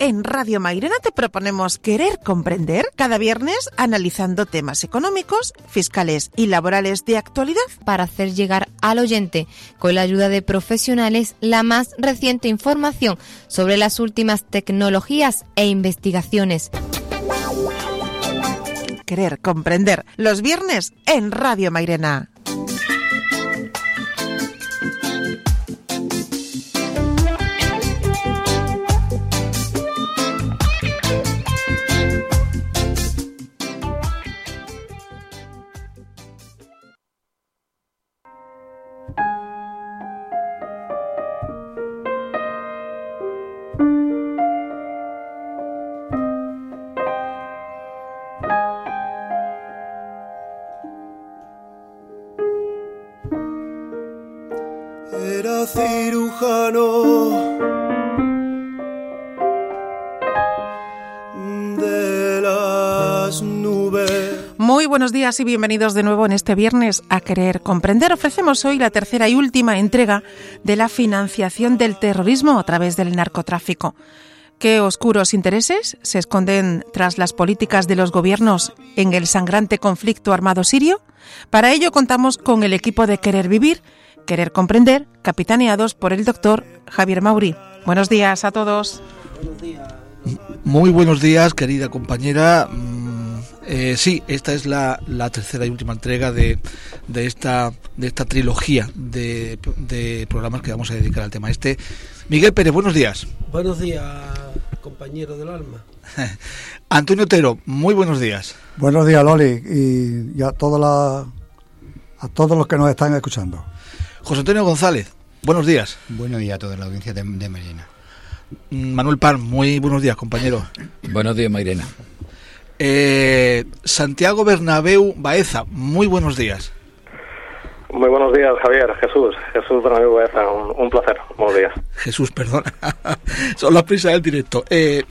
en Radio Mairena te proponemos querer comprender cada viernes analizando temas económicos, fiscales y laborales de actualidad para hacer llegar al oyente, con la ayuda de profesionales, la más reciente información sobre las últimas tecnologías e investigaciones. Querer comprender los viernes en Radio Mairena. Era cirujano de las nubes. Muy buenos días y bienvenidos de nuevo en este viernes a Querer Comprender. Ofrecemos hoy la tercera y última entrega de la financiación del terrorismo a través del narcotráfico. ¿Qué oscuros intereses se esconden tras las políticas de los gobiernos en el sangrante conflicto armado sirio? Para ello contamos con el equipo de Querer Vivir, Querer Comprender, capitaneados por el doctor Javier Mauri. Buenos días a todos. Buenos días. Muy buenos días, querida compañera. Sí, esta es la tercera y última entrega de esta trilogía de programas que vamos a dedicar al tema este. Miguel Pérez, buenos días. Buenos días, compañero del alma. Antonio Otero, muy buenos días. Buenos días, Loli, y a todos los que nos están escuchando. José Antonio González, buenos días. Buenos días a toda la audiencia de Mairena. Manuel Par, muy buenos días, compañero. Buenos días, Mairena. Santiago Bernabéu Baeza, muy buenos días. Muy buenos días, Javier. Jesús Bernabéu Baeza, un placer. Buenos días. Jesús, perdona. Son las prisas del directo.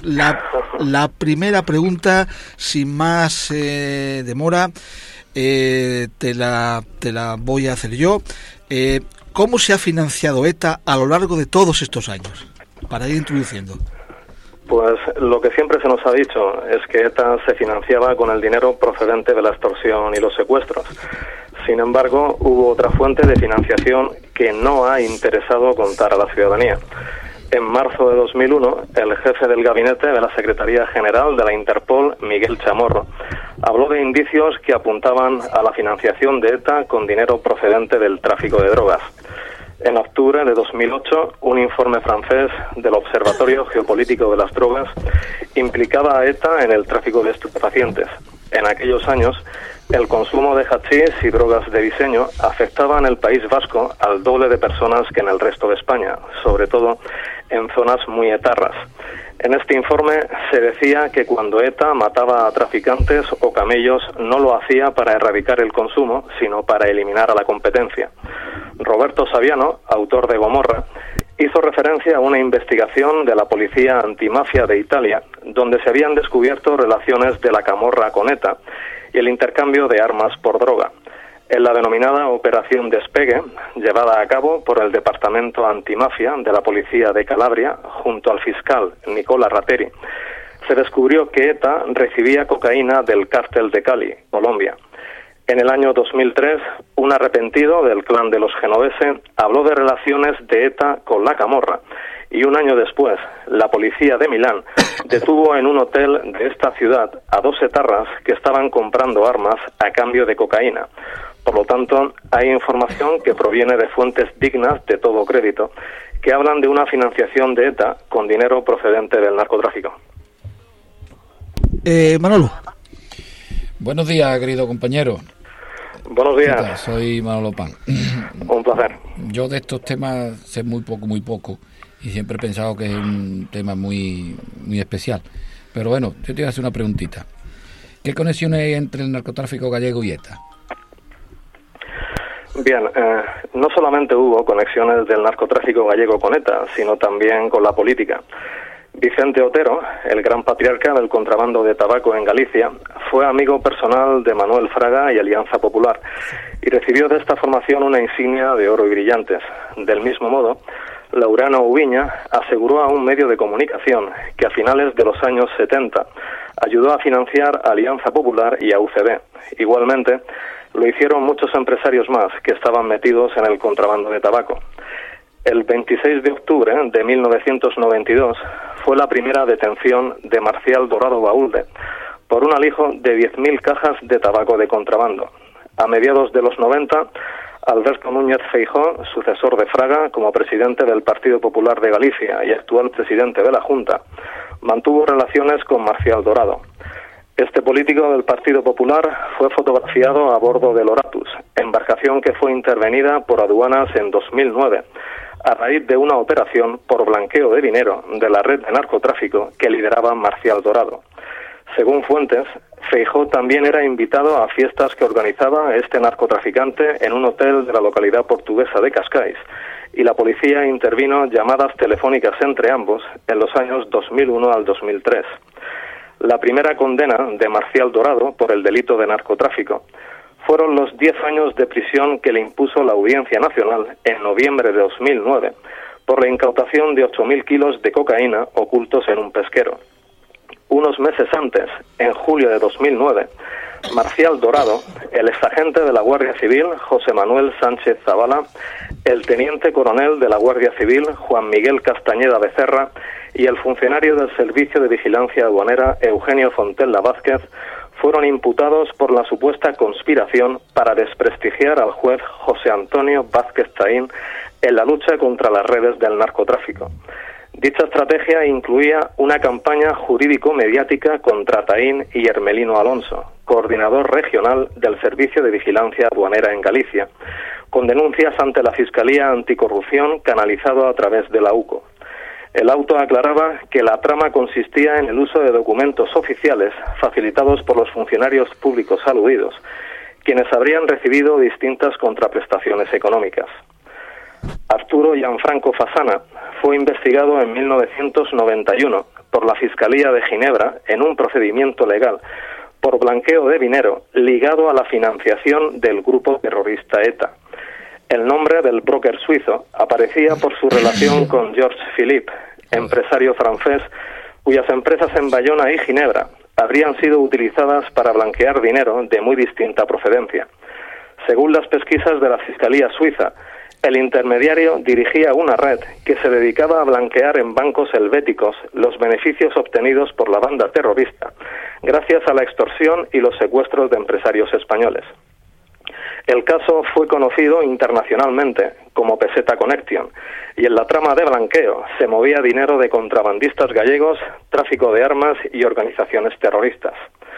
La primera pregunta, sin más demora, te la voy a hacer yo. ¿Cómo se ha financiado ETA a lo largo de todos estos años? Para ir introduciendo. Pues lo que siempre se nos ha dicho es que ETA se financiaba con el dinero procedente de la extorsión y los secuestros. Sin embargo, hubo otra fuente de financiación que no ha interesado contar a la ciudadanía. En marzo de 2001, el jefe del gabinete de la Secretaría General de la Interpol, Miguel Chamorro, habló de indicios que apuntaban a la financiación de ETA con dinero procedente del tráfico de drogas. En octubre de 2008, un informe francés del Observatorio Geopolítico de las Drogas implicaba a ETA en el tráfico de estupefacientes. En aquellos años, el consumo de hachís y drogas de diseño afectaba en el País Vasco al doble de personas que en el resto de España, sobre todo en zonas muy etarras. En este informe se decía que cuando ETA mataba a traficantes o camellos no lo hacía para erradicar el consumo, sino para eliminar a la competencia. Roberto Saviano, autor de Gomorra, hizo referencia a una investigación de la Policía Antimafia de Italia, donde se habían descubierto relaciones de la camorra con ETA y el intercambio de armas por droga. En la denominada Operación Despegue, llevada a cabo por el Departamento Antimafia de la Policía de Calabria, junto al fiscal Nicola Ratteri, se descubrió que ETA recibía cocaína del cártel de Cali, Colombia. En el año 2003, un arrepentido del clan de los Genovese habló de relaciones de ETA con la camorra, y un año después, la policía de Milán detuvo en un hotel de esta ciudad a 2 etarras que estaban comprando armas a cambio de cocaína. Por lo tanto, hay información que proviene de fuentes dignas de todo crédito, que hablan de una financiación de ETA con dinero procedente del narcotráfico. Manolo. Buenos días, querido compañero. Buenos días. Soy Manolo Pan. Un placer. Yo de estos temas sé muy poco, y siempre he pensado que es un tema muy especial. Pero bueno, yo te voy a hacer una preguntita. ¿Qué conexiones hay entre el narcotráfico gallego y ETA? Bien, no solamente hubo conexiones del narcotráfico gallego con ETA, sino también con la política. Vicente Otero, el gran patriarca del contrabando de tabaco en Galicia, fue amigo personal de Manuel Fraga y Alianza Popular, y recibió de esta formación una insignia de oro y brillantes. Del mismo modo, Laureano Ubiña, aseguró a un medio de comunicación que a finales de los años 70 ayudó a financiar a Alianza Popular y a UCD. Igualmente, lo hicieron muchos empresarios más que estaban metidos en el contrabando de tabaco. El 26 de octubre de 1992 fue la primera detención de Marcial Dorado Baúlde por un alijo de 10.000 cajas de tabaco de contrabando. A mediados de los 90, Alberto Núñez Feijóo, sucesor de Fraga como presidente del Partido Popular de Galicia y actual presidente de la Junta, mantuvo relaciones con Marcial Dorado. Este político del Partido Popular fue fotografiado a bordo del Oratus, embarcación que fue intervenida por aduanas en 2009, a raíz de una operación por blanqueo de dinero de la red de narcotráfico que lideraba Marcial Dorado. Según fuentes, Feijóo también era invitado a fiestas que organizaba este narcotraficante en un hotel de la localidad portuguesa de Cascais, y la policía intervino llamadas telefónicas entre ambos en los años 2001 al 2003. La primera condena de Marcial Dorado por el delito de narcotráfico fueron los 10 años de prisión que le impuso la Audiencia Nacional en noviembre de 2009 por la incautación de 8.000 kilos de cocaína ocultos en un pesquero. Unos meses antes, en julio de 2009, Marcial Dorado, el exagente de la Guardia Civil, José Manuel Sánchez Zavala, el teniente coronel de la Guardia Civil, Juan Miguel Castañeda Becerra, y el funcionario del Servicio de Vigilancia Aduanera, Eugenio Fontella Vázquez, fueron imputados por la supuesta conspiración para desprestigiar al juez José Antonio Vázquez Taín en la lucha contra las redes del narcotráfico. Dicha estrategia incluía una campaña jurídico-mediática contra Taín y Hermelino Alonso, coordinador regional del Servicio de Vigilancia Aduanera en Galicia, con denuncias ante la Fiscalía Anticorrupción canalizado a través de la UCO. El auto aclaraba que la trama consistía en el uso de documentos oficiales facilitados por los funcionarios públicos aludidos, quienes habrían recibido distintas contraprestaciones económicas. Arturo Gianfranco Fasana fue investigado en 1991 por la Fiscalía de Ginebra en un procedimiento legal por blanqueo de dinero ligado a la financiación del grupo terrorista ETA. El nombre del broker suizo aparecía por su relación con Georges Philippe, empresario francés, cuyas empresas en Bayona y Ginebra habrían sido utilizadas para blanquear dinero de muy distinta procedencia. Según las pesquisas de la Fiscalía Suiza, el intermediario dirigía una red que se dedicaba a blanquear en bancos helvéticos los beneficios obtenidos por la banda terrorista, gracias a la extorsión y los secuestros de empresarios españoles. El caso fue conocido internacionalmente como Peseta Connection, y en la trama de blanqueo se movía dinero de contrabandistas gallegos, tráfico de armas y organizaciones terroristas.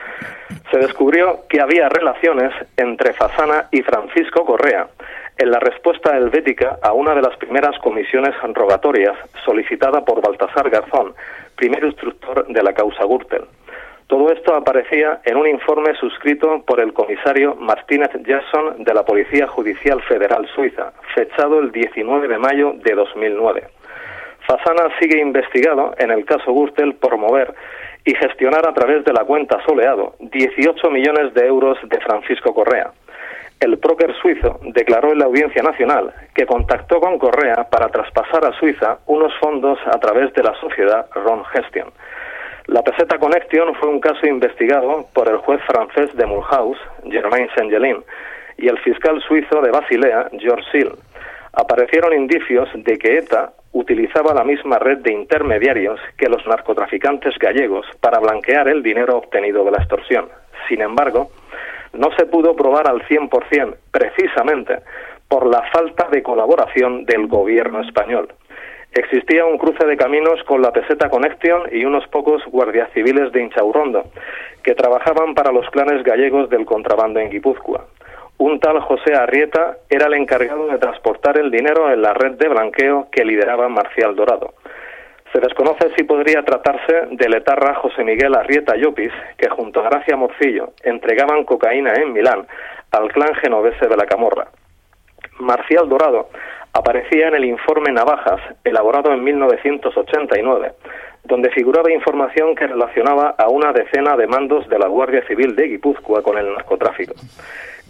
Se descubrió que había relaciones entre Fasana y Francisco Correa en la respuesta helvética a una de las primeras comisiones rogatorias solicitada por Baltasar Garzón, primer instructor de la causa Gürtel. Todo esto aparecía en un informe suscrito por el comisario Martínez Gerson de la Policía Judicial Federal Suiza, fechado el 19 de mayo de 2009. Fasana sigue investigado en el caso Gürtel por mover y gestionar a través de la cuenta Soleado 18 millones de euros de Francisco Correa. El broker suizo declaró en la Audiencia Nacional que contactó con Correa para traspasar a Suiza unos fondos a través de la sociedad Ron Gestion. La Peseta Connection fue un caso investigado por el juez francés de Mulhouse, Germain Saint-Gelin, y el fiscal suizo de Basilea, Georges Sill. Aparecieron indicios de que ETA utilizaba la misma red de intermediarios que los narcotraficantes gallegos para blanquear el dinero obtenido de la extorsión. Sin embargo, no se pudo probar al 100%, precisamente por la falta de colaboración del gobierno español. Existía un cruce de caminos con la Peseta Connection y unos pocos guardias civiles de Inchaurrondo, que trabajaban para los clanes gallegos del contrabando en Guipúzcoa. Un tal José Arrieta era el encargado de transportar el dinero en la red de blanqueo que lideraba Marcial Dorado. Se desconoce si podría tratarse del etarra José Miguel Arrieta Llopis, que junto a Gracia Morcillo entregaban cocaína en Milán al clan genovese de la Camorra. Marcial Dorado aparecía en el informe Navajas, elaborado en 1989, donde figuraba información que relacionaba a una decena de mandos de la Guardia Civil de Guipúzcoa con el narcotráfico.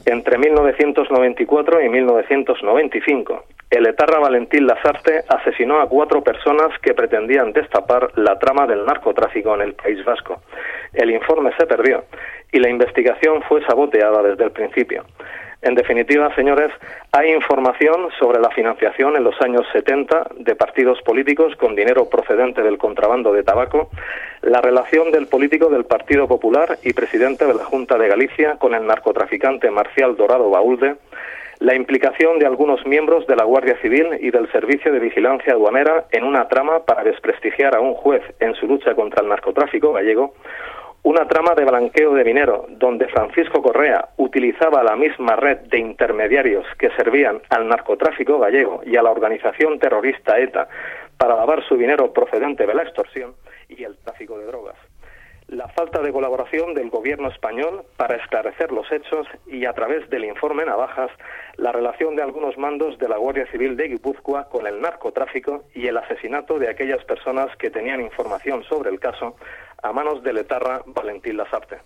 Entre 1994 y 1995, el etarra Valentín Lasarte asesinó a 4 personas que pretendían destapar la trama del narcotráfico en el País Vasco. El informe se perdió y la investigación fue saboteada desde el principio. En definitiva, señores, hay información sobre la financiación en los años 70 de partidos políticos con dinero procedente del contrabando de tabaco, la relación del político del Partido Popular y presidente de la Junta de Galicia con el narcotraficante Marcial Dorado Baúlde, la implicación de algunos miembros de la Guardia Civil y del Servicio de Vigilancia Aduanera en una trama para desprestigiar a un juez en su lucha contra el narcotráfico gallego, una trama de blanqueo de dinero donde Francisco Correa utilizaba la misma red de intermediarios que servían al narcotráfico gallego y a la organización terrorista ETA para lavar su dinero procedente de la extorsión y el tráfico de drogas. La falta de colaboración del gobierno español para esclarecer los hechos y, a través del informe Navajas, la relación de algunos mandos de la Guardia Civil de Guipúzcoa con el narcotráfico y el asesinato de aquellas personas que tenían información sobre el caso a manos del etarra Valentín Lasarte.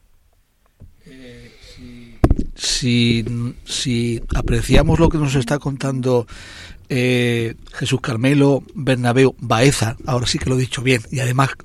Si apreciamos lo que nos está contando Jesús Carmelo Bernabéu Baeza, ahora sí que lo he dicho bien, y además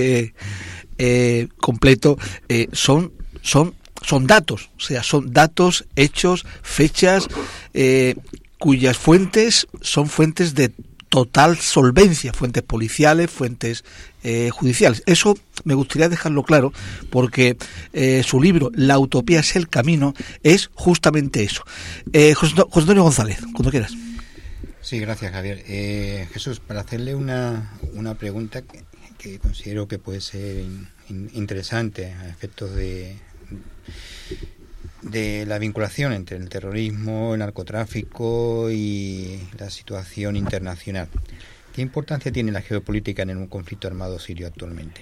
completo, son datos, o sea, son datos, hechos, fechas, cuyas fuentes son fuentes de total solvencia, fuentes policiales, fuentes judiciales. Eso me gustaría dejarlo claro, porque su libro La utopía es el camino es justamente eso. José Antonio González, cuando quieras. Sí, gracias, Javier. Jesús, para hacerle una pregunta que considero que puede ser interesante a efectos de la vinculación entre el terrorismo, el narcotráfico y la situación internacional. ¿Qué importancia tiene la geopolítica en un conflicto armado sirio actualmente?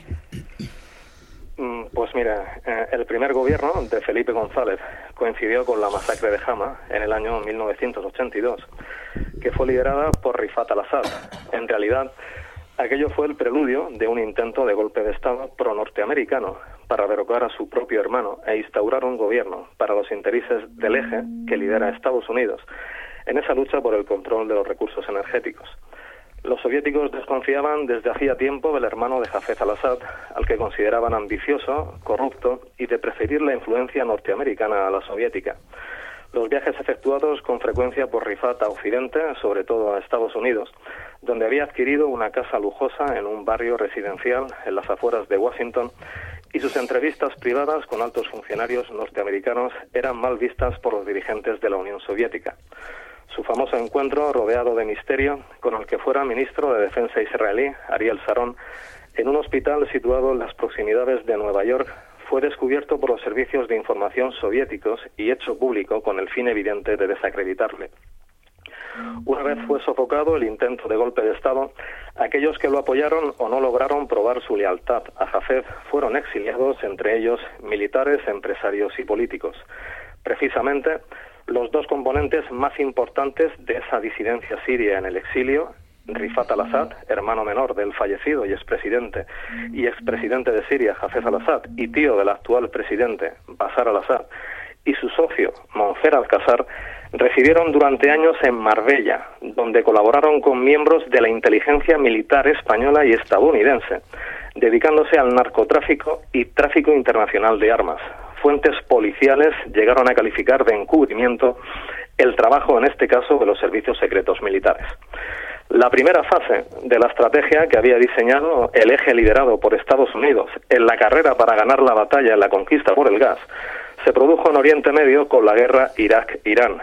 Pues mira, el primer gobierno de Felipe González coincidió con la masacre de Hama en el año 1982, que fue liderada por Rifat al-Assad. En realidad, aquello fue el preludio de un intento de golpe de Estado pro-norteamericano para derrocar a su propio hermano e instaurar un gobierno para los intereses del eje que lidera Estados Unidos en esa lucha por el control de los recursos energéticos. Los soviéticos desconfiaban desde hacía tiempo del hermano de Hafez al-Assad, al que consideraban ambicioso, corrupto y de preferir la influencia norteamericana a la soviética. Los viajes efectuados con frecuencia por Rifat a Occidente, sobre todo a Estados Unidos, donde había adquirido una casa lujosa en un barrio residencial en las afueras de Washington, y sus entrevistas privadas con altos funcionarios norteamericanos eran mal vistas por los dirigentes de la Unión Soviética. Su famoso encuentro, rodeado de misterio, con el que fuera ministro de Defensa israelí, Ariel Sharon, en un hospital situado en las proximidades de Nueva York, fue descubierto por los servicios de información soviéticos y hecho público con el fin evidente de desacreditarle. Una vez fue sofocado el intento de golpe de Estado, aquellos que lo apoyaron o no lograron probar su lealtad a Hafez fueron exiliados, entre ellos militares, empresarios y políticos. Precisamente, los dos componentes más importantes de esa disidencia siria en el exilio, Rifat al-Assad, hermano menor del fallecido y expresidente de Siria, Hafez al-Assad, y tío del actual presidente, Bashar al-Assad, y su socio, Monfer al-Qasar, residieron durante años en Marbella, donde colaboraron con miembros de la inteligencia militar española y estadounidense, dedicándose al narcotráfico y tráfico internacional de armas. Fuentes policiales llegaron a calificar de encubrimiento el trabajo, en este caso, de los servicios secretos militares. La primera fase de la estrategia que había diseñado el eje liderado por Estados Unidos en la carrera para ganar la batalla en la conquista por el gas se produjo en Oriente Medio con la guerra Irak-Irán,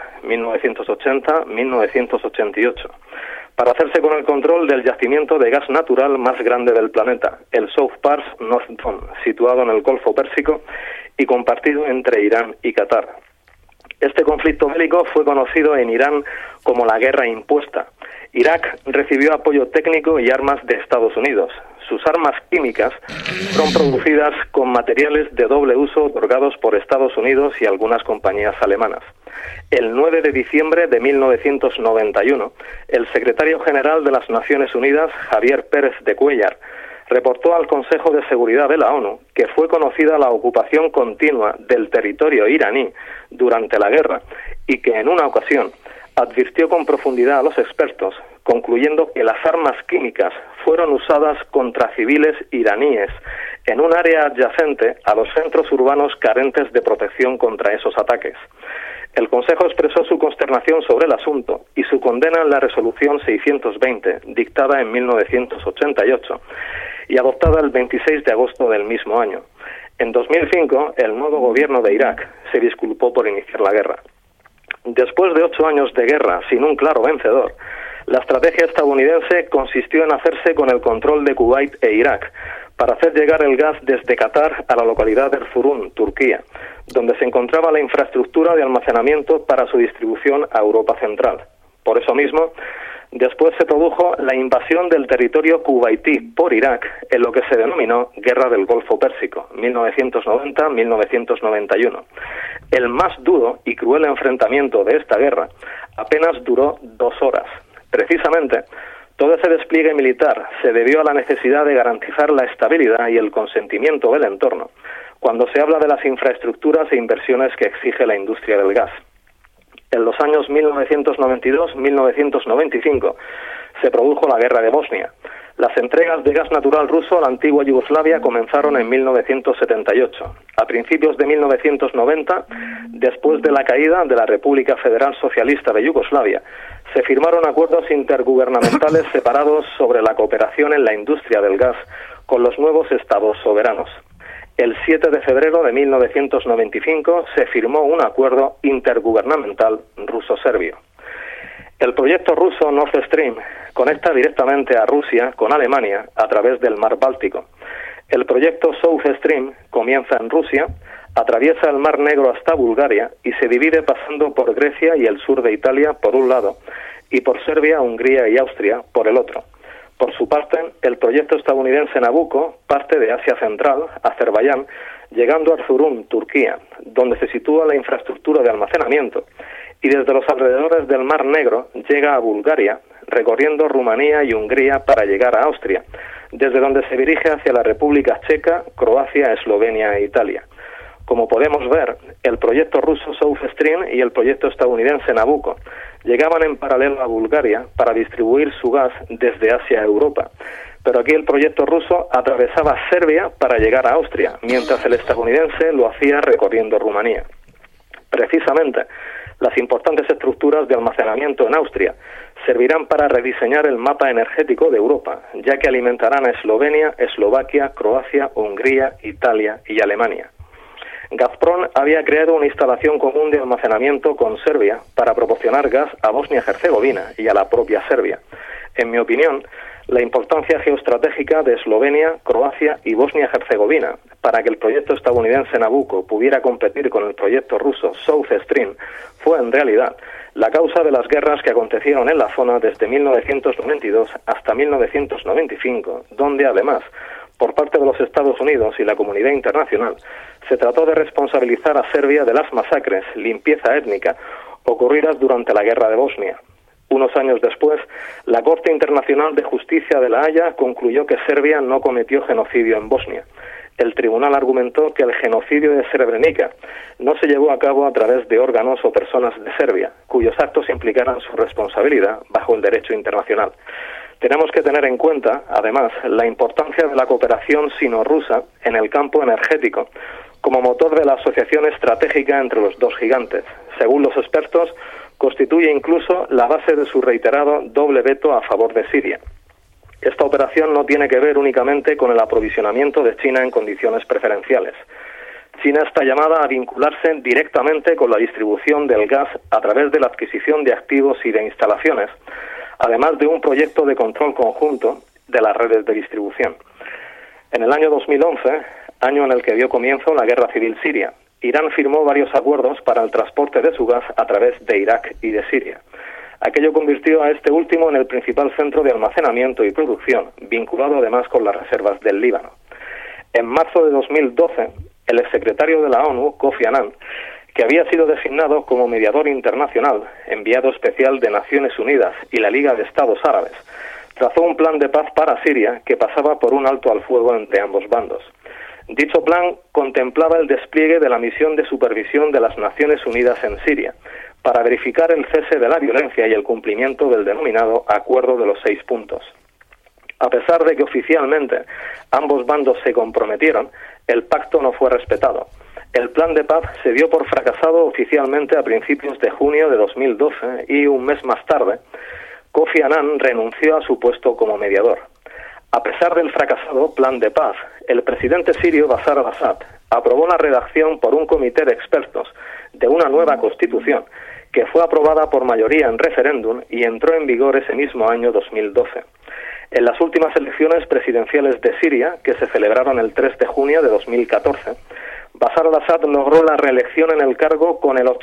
1980-1988, para hacerse con el control del yacimiento de gas natural más grande del planeta, el South Pars North Don, situado en el Golfo Pérsico y compartido entre Irán y Qatar. Este conflicto bélico fue conocido en Irán como la guerra impuesta. Irak recibió apoyo técnico y armas de Estados Unidos. Sus armas químicas fueron producidas con materiales de doble uso otorgados por Estados Unidos y algunas compañías alemanas. El 9 de diciembre de 1991, el secretario general de las Naciones Unidas, Javier Pérez de Cuéllar, reportó al Consejo de Seguridad de la ONU que fue conocida la ocupación continua del territorio iraní durante la guerra y que en una ocasión advirtió con profundidad a los expertos, concluyendo que las armas químicas fueron usadas contra civiles iraníes en un área adyacente a los centros urbanos carentes de protección contra esos ataques. El Consejo expresó su consternación sobre el asunto y su condena en la Resolución 620, dictada en 1988 y adoptada el 26 de agosto del mismo año. En 2005, el nuevo gobierno de Irak se disculpó por iniciar la guerra. Después de 8 años de guerra sin un claro vencedor, la estrategia estadounidense consistió en hacerse con el control de Kuwait e Irak para hacer llegar el gas desde Qatar a la localidad de Erzurum, Turquía, donde se encontraba la infraestructura de almacenamiento para su distribución a Europa Central. Por eso mismo, después se produjo la invasión del territorio kuwaití por Irak en lo que se denominó Guerra del Golfo Pérsico, 1990-1991. El más duro y cruel enfrentamiento de esta guerra apenas duró 2 horas. Precisamente, todo ese despliegue militar se debió a la necesidad de garantizar la estabilidad y el consentimiento del entorno cuando se habla de las infraestructuras e inversiones que exige la industria del gas. En los años 1992-1995 se produjo la Guerra de Bosnia. Las entregas de gas natural ruso a la antigua Yugoslavia comenzaron en 1978. A principios de 1990, después de la caída de la República Federal Socialista de Yugoslavia, se firmaron acuerdos intergubernamentales separados sobre la cooperación en la industria del gas con los nuevos estados soberanos. El 7 de febrero de 1995 se firmó un acuerdo intergubernamental ruso-serbio. El proyecto ruso Nord Stream conecta directamente a Rusia con Alemania a través del mar Báltico. El proyecto South Stream comienza en Rusia, atraviesa el Mar Negro hasta Bulgaria y se divide pasando por Grecia y el sur de Italia por un lado y por Serbia, Hungría y Austria por el otro. Por su parte, el proyecto estadounidense Nabucco parte de Asia Central, Azerbaiyán, llegando a Erzurum, Turquía, donde se sitúa la infraestructura de almacenamiento, y desde los alrededores del Mar Negro llega a Bulgaria, recorriendo Rumanía y Hungría para llegar a Austria, desde donde se dirige hacia la República Checa, Croacia, Eslovenia e Italia. Como podemos ver, el proyecto ruso South Stream y el proyecto estadounidense Nabucco llegaban en paralelo a Bulgaria para distribuir su gas desde Asia a Europa. Pero aquí el proyecto ruso atravesaba Serbia para llegar a Austria, mientras el estadounidense lo hacía recorriendo Rumanía. Precisamente, las importantes estructuras de almacenamiento en Austria servirán para rediseñar el mapa energético de Europa, ya que alimentarán a Eslovenia, Eslovaquia, Croacia, Hungría, Italia y Alemania. Gazprom había creado una instalación común de almacenamiento con Serbia para proporcionar gas a Bosnia-Herzegovina y a la propia Serbia. En mi opinión, la importancia geoestratégica de Eslovenia, Croacia y Bosnia-Herzegovina para que el proyecto estadounidense Nabucco pudiera competir con el proyecto ruso South Stream fue en realidad la causa de las guerras que acontecieron en la zona desde 1992 hasta 1995, donde además, por parte de los Estados Unidos y la comunidad internacional, se trató de responsabilizar a Serbia de las masacres, limpieza étnica, ocurridas durante la Guerra de Bosnia. Unos años después, la Corte Internacional de Justicia de La Haya concluyó que Serbia no cometió genocidio en Bosnia. El tribunal argumentó que el genocidio de Srebrenica no se llevó a cabo a través de órganos o personas de Serbia, cuyos actos implicaran su responsabilidad bajo el derecho internacional. Tenemos que tener en cuenta, además, la importancia de la cooperación sino-rusa en el campo energético, como motor de la asociación estratégica entre los dos gigantes. Según los expertos, constituye incluso la base de su reiterado doble veto a favor de Siria. Esta operación no tiene que ver únicamente con el aprovisionamiento de China en condiciones preferenciales. China está llamada a vincularse directamente con la distribución del gas a través de la adquisición de activos y de instalaciones, además de un proyecto de control conjunto de las redes de distribución. En el año 2011, año en el que dio comienzo la guerra civil siria, Irán firmó varios acuerdos para el transporte de su gas a través de Irak y de Siria. Aquello convirtió a este último en el principal centro de almacenamiento y producción, vinculado además con las reservas del Líbano. En marzo de 2012, el exsecretario de la ONU, Kofi Annan, que había sido designado como mediador internacional, enviado especial de Naciones Unidas y la Liga de Estados Árabes, trazó un plan de paz para Siria que pasaba por un alto al fuego entre ambos bandos. Dicho plan contemplaba el despliegue de la misión de supervisión de las Naciones Unidas en Siria, para verificar el cese de la violencia y el cumplimiento del denominado Acuerdo de los 6 puntos. A pesar de que oficialmente ambos bandos se comprometieron, el pacto no fue respetado. El plan de paz se dio por fracasado oficialmente a principios de junio de 2012 y un mes más tarde, Kofi Annan renunció a su puesto como mediador. A pesar del fracasado plan de paz, el presidente sirio Bashar al-Assad aprobó la redacción por un comité de expertos de una nueva constitución que fue aprobada por mayoría en referéndum y entró en vigor ese mismo año 2012. En las últimas elecciones presidenciales de Siria, que se celebraron el 3 de junio de 2014, Bashar al-Assad logró la reelección en el cargo con el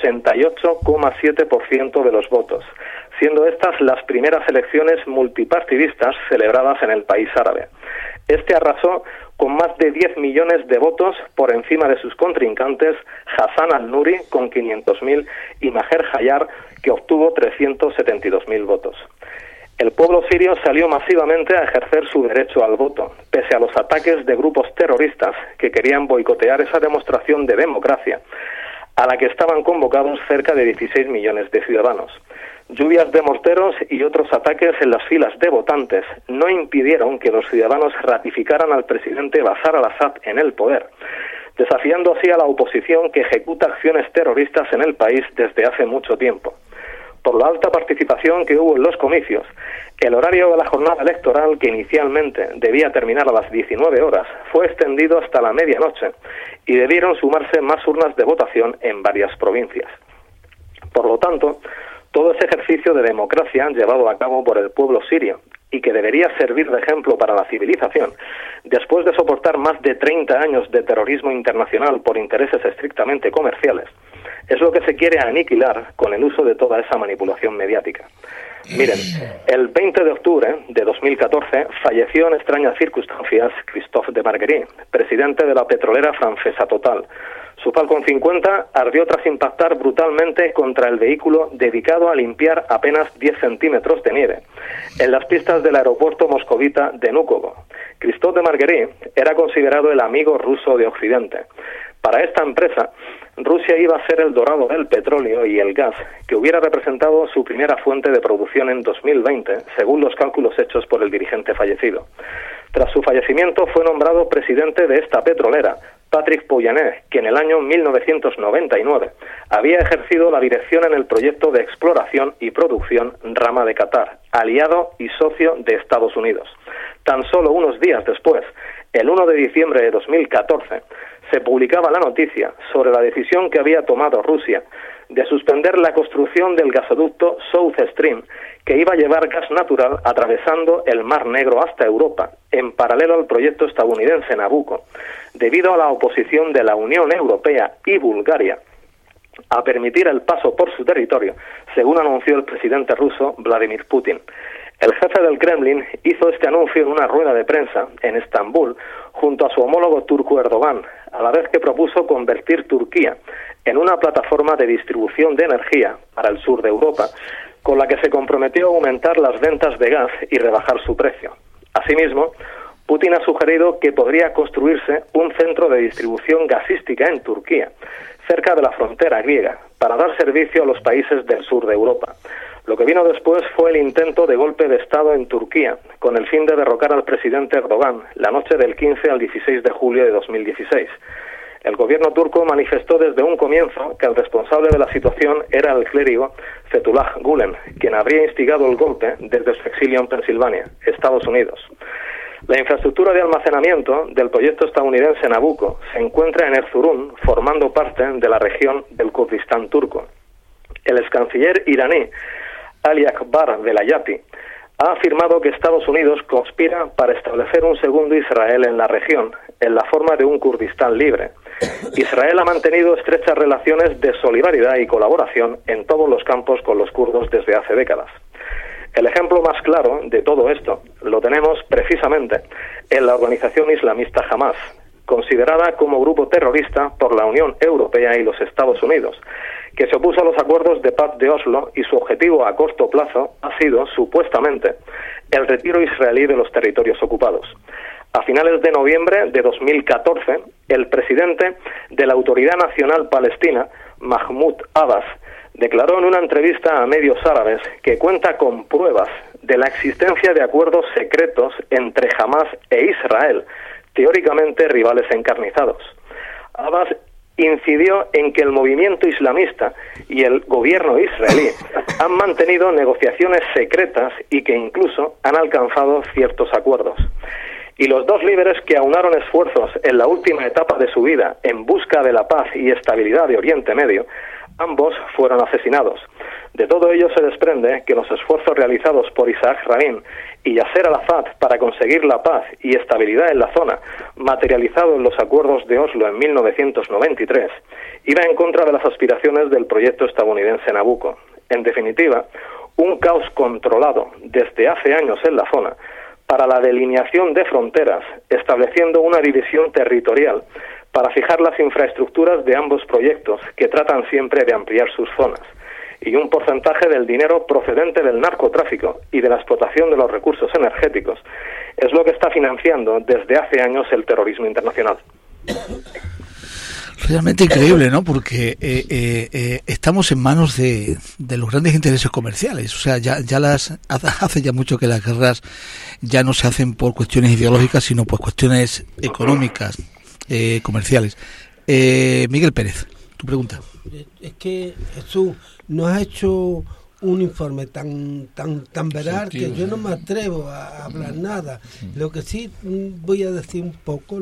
88,7% de los votos, siendo estas las primeras elecciones multipartidistas celebradas en el país árabe. Este arrasó con más de 10 millones de votos por encima de sus contrincantes Hassan al-Nuri con 500.000 y Maher Hayar, que obtuvo 372.000 votos. El pueblo sirio salió masivamente a ejercer su derecho al voto, pese a los ataques de grupos terroristas que querían boicotear esa demostración de democracia, a la que estaban convocados cerca de 16 millones de ciudadanos. Lluvias de morteros y otros ataques en las filas de votantes no impidieron que los ciudadanos ratificaran al presidente Bashar al-Assad en el poder, desafiando así a la oposición que ejecuta acciones terroristas en el país desde hace mucho tiempo. Por la alta participación que hubo en los comicios, el horario de la jornada electoral, que inicialmente debía terminar a las 19 horas, fue extendido hasta la medianoche y debieron sumarse más urnas de votación en varias provincias. Por lo tanto, todo ese ejercicio de democracia llevado a cabo por el pueblo sirio y que debería servir de ejemplo para la civilización, después de soportar más de 30 años de terrorismo internacional por intereses estrictamente comerciales, es lo que se quiere aniquilar con el uso de toda esa manipulación mediática. Miren, el 20 de octubre de 2014 falleció en extrañas circunstancias Christophe de Margerie, presidente de la petrolera francesa Total. Su Falcon 50 ardió tras impactar brutalmente contra el vehículo dedicado a limpiar apenas 10 centímetros de nieve en las pistas del aeropuerto moscovita de Vnukovo. Christophe de Margerie era considerado el amigo ruso de Occidente. Para esta empresa, Rusia iba a ser el dorado del petróleo y el gas, que hubiera representado su primera fuente de producción en 2020, según los cálculos hechos por el dirigente fallecido. Tras su fallecimiento fue nombrado presidente de esta petrolera Patrick Pouyanné, que en el año 1999 había ejercido la dirección en el proyecto de exploración y producción Rama de Qatar, aliado y socio de Estados Unidos. Tan solo unos días después, el 1 de diciembre de 2014, se publicaba la noticia sobre la decisión que había tomado Rusia de suspender la construcción del gasoducto South Stream, que iba a llevar gas natural atravesando el Mar Negro hasta Europa, en paralelo al proyecto estadounidense Nabucco, debido a la oposición de la Unión Europea y Bulgaria a permitir el paso por su territorio, según anunció el presidente ruso Vladimir Putin. El jefe del Kremlin hizo este anuncio en una rueda de prensa en Estambul junto a su homólogo turco Erdogan, a la vez que propuso convertir Turquía en una plataforma de distribución de energía para el sur de Europa, con la que se comprometió a aumentar las ventas de gas y rebajar su precio. Asimismo, Putin ha sugerido que podría construirse un centro de distribución gasística en Turquía, cerca de la frontera griega, para dar servicio a los países del sur de Europa. Lo que vino después fue el intento de golpe de Estado en Turquía, con el fin de derrocar al presidente Erdogan la noche del 15 al 16 de julio de 2016. El gobierno turco manifestó desde un comienzo que el responsable de la situación era el clérigo Fethullah Gulen, quien habría instigado el golpe desde su exilio en Pensilvania, Estados Unidos. La infraestructura de almacenamiento del proyecto estadounidense Nabucco se encuentra en Erzurum, formando parte de la región del Kurdistán turco. El excanciller iraní Ali Akbar Velayati ha afirmado que Estados Unidos conspira para establecer un segundo Israel en la región, en la forma de un Kurdistán libre. Israel ha mantenido estrechas relaciones de solidaridad y colaboración en todos los campos con los kurdos desde hace décadas. El ejemplo más claro de todo esto lo tenemos precisamente en la organización islamista Hamas, considerada como grupo terrorista por la Unión Europea y los Estados Unidos, que se opuso a los acuerdos de paz de Oslo y su objetivo a corto plazo ha sido, supuestamente, el retiro israelí de los territorios ocupados. A finales de noviembre de 2014, el presidente de la Autoridad Nacional Palestina, Mahmoud Abbas, declaró en una entrevista a medios árabes que cuenta con pruebas de la existencia de acuerdos secretos entre Hamás e Israel, teóricamente rivales encarnizados. Abbas incidió en que el movimiento islamista y el gobierno israelí han mantenido negociaciones secretas y que incluso han alcanzado ciertos acuerdos. Y los dos líderes que aunaron esfuerzos en la última etapa de su vida en busca de la paz y estabilidad de Oriente Medio, ambos fueron asesinados. De todo ello se desprende que los esfuerzos realizados por Isaac Rabin y Yasser Arafat para conseguir la paz y estabilidad en la zona, materializado en los acuerdos de Oslo en 1993, iba en contra de las aspiraciones del proyecto estadounidense Nabucco. En definitiva, un caos controlado desde hace años en la zona para la delineación de fronteras, estableciendo una división territorial para fijar las infraestructuras de ambos proyectos, que tratan siempre de ampliar sus zonas, y un porcentaje del dinero procedente del narcotráfico y de la explotación de los recursos energéticos, es lo que está financiando desde hace años el terrorismo internacional. Realmente increíble, ¿no? Porque estamos en manos de los grandes intereses comerciales. O sea, hace ya mucho que las guerras ya no se hacen por cuestiones ideológicas, sino por cuestiones económicas, comerciales. Miguel Pérez, tu pregunta. Es que Jesús nos ha hecho un informe tan veraz que yo no me atrevo a hablar nada. Lo que sí voy a decir un poco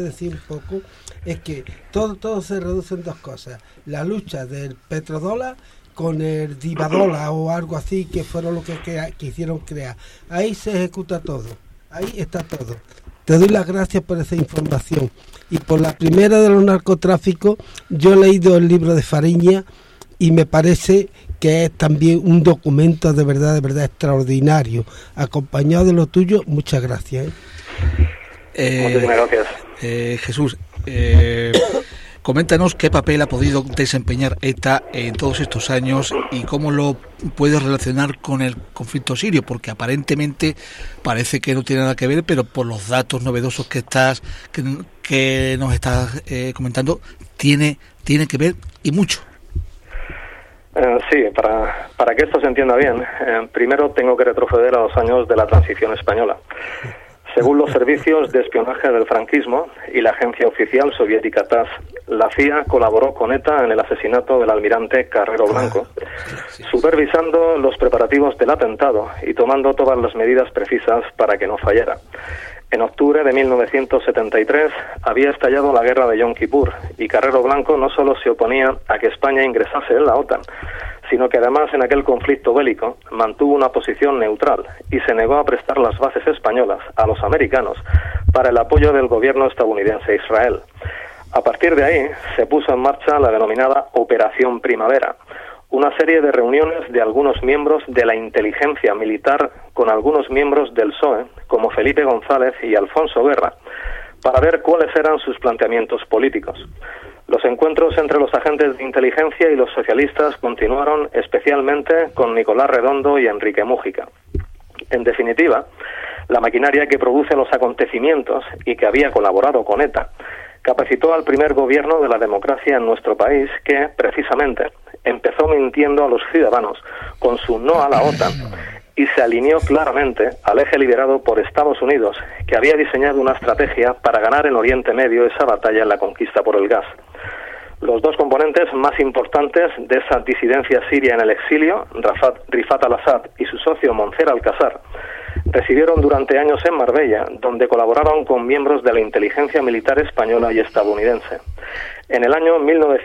es que todo se reduce en dos cosas: la lucha del petrodólar con el divadólar o algo así, que fueron lo que hicieron crear. Ahí se ejecuta todo, ahí está todo. Te doy las gracias por esa información. Y por la primera de los narcotráficos, yo he leído el libro de Fariña y me parece que es también un documento de verdad extraordinario. Acompañado de lo tuyo, muchas gracias. Muchísimas gracias. Jesús, coméntanos qué papel ha podido desempeñar ETA en todos estos años y cómo lo puedes relacionar con el conflicto sirio, porque aparentemente parece que no tiene nada que ver, pero por los datos novedosos que nos estás comentando, tiene que ver y mucho. Sí, para que esto se entienda bien, primero tengo que retroceder a los años de la transición española. Según los servicios de espionaje del franquismo y la agencia oficial soviética TASS, la CIA colaboró con ETA en el asesinato del almirante Carrero Blanco, supervisando los preparativos del atentado y tomando todas las medidas precisas para que no fallara. En octubre de 1973 había estallado la guerra de Yom Kippur y Carrero Blanco no solo se oponía a que España ingresase en la OTAN, sino que además en aquel conflicto bélico mantuvo una posición neutral y se negó a prestar las bases españolas a los americanos para el apoyo del gobierno estadounidense a Israel. A partir de ahí se puso en marcha la denominada Operación Primavera, una serie de reuniones de algunos miembros de la inteligencia militar con algunos miembros del PSOE, como Felipe González y Alfonso Guerra, para ver cuáles eran sus planteamientos políticos. Los encuentros entre los agentes de inteligencia y los socialistas continuaron especialmente con Nicolás Redondo y Enrique Mújica. En definitiva, la maquinaria que produce los acontecimientos y que había colaborado con ETA capacitó al primer gobierno de la democracia en nuestro país que, precisamente, empezó mintiendo a los ciudadanos con su no a la OTAN y se alineó claramente al eje liderado por Estados Unidos, que había diseñado una estrategia para ganar en Oriente Medio esa batalla en la conquista por el gas. Los dos componentes más importantes de esa disidencia siria en el exilio, Rifat al-Assad y su socio Monser al-Qasar, residieron durante años en Marbella, donde colaboraron con miembros de la inteligencia militar española y estadounidense. En el año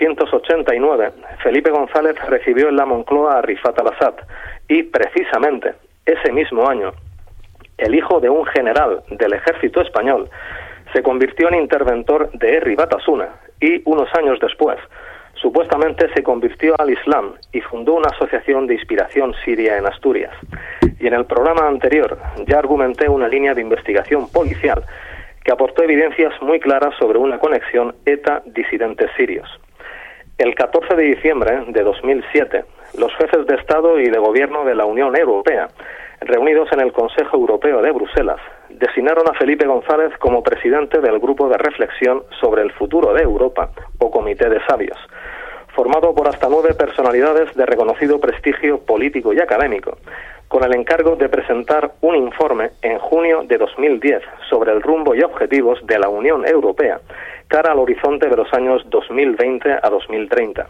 1989, Felipe González recibió en la Moncloa a Rifat al-Assad y, precisamente, ese mismo año, el hijo de un general del ejército español se convirtió en interventor de Herri Batasuna y, unos años después, supuestamente se convirtió al Islam y fundó una asociación de inspiración siria en Asturias. Y en el programa anterior ya argumenté una línea de investigación policial que aportó evidencias muy claras sobre una conexión ETA-disidentes sirios. El 14 de diciembre de 2007, los jefes de Estado y de Gobierno de la Unión Europea, reunidos en el Consejo Europeo de Bruselas, designaron a Felipe González como presidente del Grupo de Reflexión sobre el Futuro de Europa, o Comité de Sabios, formado por hasta 9 personalidades de reconocido prestigio político y académico, con el encargo de presentar un informe en junio de 2010 sobre el rumbo y objetivos de la Unión Europea cara al horizonte de los años 2020 a 2030.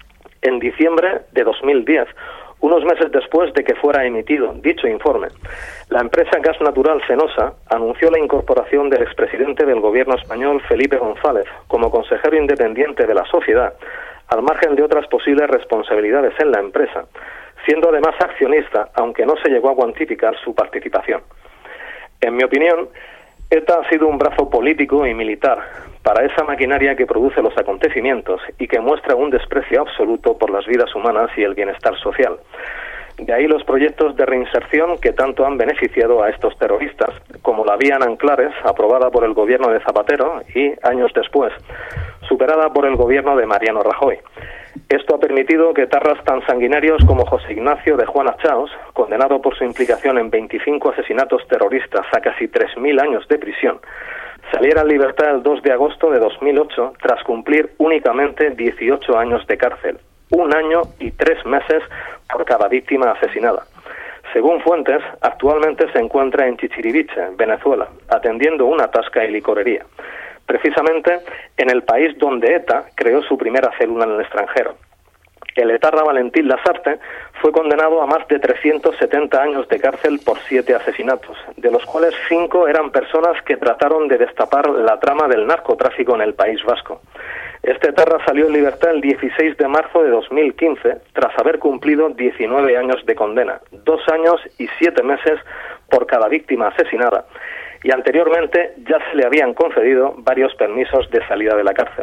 En diciembre de 2010, unos meses después de que fuera emitido dicho informe, la empresa Gas Natural Fenosa anunció la incorporación del expresidente del gobierno español, Felipe González, como consejero independiente de la sociedad, al margen de otras posibles responsabilidades en la empresa, siendo además accionista, aunque no se llegó a cuantificar su participación. En mi opinión, ETA ha sido un brazo político y militar para esa maquinaria que produce los acontecimientos y que muestra un desprecio absoluto por las vidas humanas y el bienestar social. De ahí los proyectos de reinserción que tanto han beneficiado a estos terroristas, como la Vía Nanclares, aprobada por el gobierno de Zapatero y, años después, superada por el gobierno de Mariano Rajoy. Esto ha permitido que etarras tan sanguinarios como José Ignacio de Juana Chaos, condenado por su implicación en 25 asesinatos terroristas a casi 3.000 años de prisión, saliera en libertad el 2 de agosto de 2008 tras cumplir únicamente 18 años de cárcel, 1 año y 3 meses por cada víctima asesinada. Según fuentes, actualmente se encuentra en Chichiriviche, Venezuela, atendiendo una tasca y licorería, precisamente en el país donde ETA creó su primera célula en el extranjero. El etarra Valentín Lasarte fue condenado a más de 370 años de cárcel por 7 asesinatos, de los cuales 5 eran personas que trataron de destapar la trama del narcotráfico en el País Vasco. Este etarra salió en libertad el 16 de marzo de 2015, tras haber cumplido 19 años de condena, 2 años y 7 meses por cada víctima asesinada, y anteriormente ya se le habían concedido varios permisos de salida de la cárcel.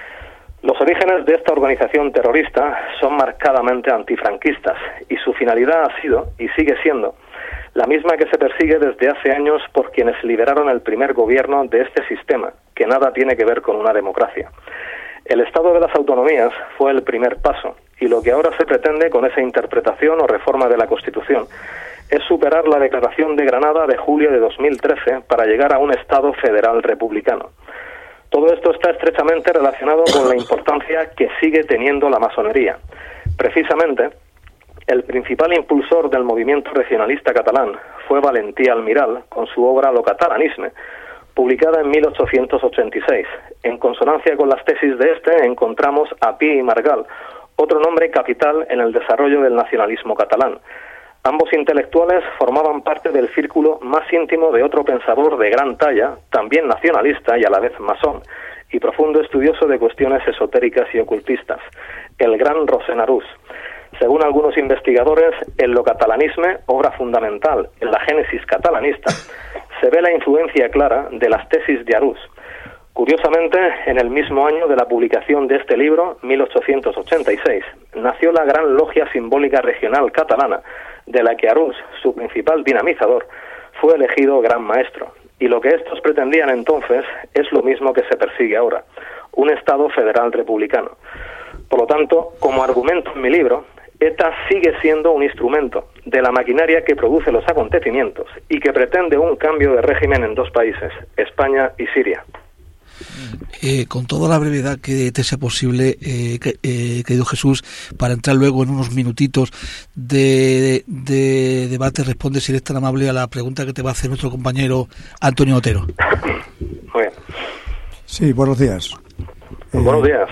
Los orígenes de esta organización terrorista son marcadamente antifranquistas y su finalidad ha sido, y sigue siendo, la misma que se persigue desde hace años por quienes lideraron el primer gobierno de este sistema, que nada tiene que ver con una democracia. El Estado de las Autonomías fue el primer paso, y lo que ahora se pretende con esa interpretación o reforma de la Constitución es superar la Declaración de Granada de julio de 2013 para llegar a un Estado federal republicano. Todo esto está estrechamente relacionado con la importancia que sigue teniendo la masonería. Precisamente, el principal impulsor del movimiento regionalista catalán fue Valentí Almiral, con su obra Lo catalanisme, publicada en 1886. En consonancia con las tesis de este, encontramos a Pi i Margall, otro nombre capital en el desarrollo del nacionalismo catalán. Ambos intelectuales formaban parte del círculo más íntimo de otro pensador de gran talla, también nacionalista y a la vez masón, y profundo estudioso de cuestiones esotéricas y ocultistas, el gran Rosén Arús. Según algunos investigadores, en Lo catalanisme, obra fundamental en la génesis catalanista, se ve la influencia clara de las tesis de Arús. Curiosamente, en el mismo año de la publicación de este libro, 1886, nació la Gran Logia Simbólica Regional Catalana, de la que Arús, su principal dinamizador, fue elegido gran maestro. Y lo que estos pretendían entonces es lo mismo que se persigue ahora, un Estado federal republicano. Por lo tanto, como argumento en mi libro, ETA sigue siendo un instrumento de la maquinaria que produce los acontecimientos y que pretende un cambio de régimen en 2 países, España y Siria. Con toda la brevedad que te sea posible, querido Jesús, para entrar luego en unos minutitos de debate, responde, si eres tan amable, a la pregunta que te va a hacer nuestro compañero Antonio Otero. Muy bien. Sí, buenos días. Buenos días.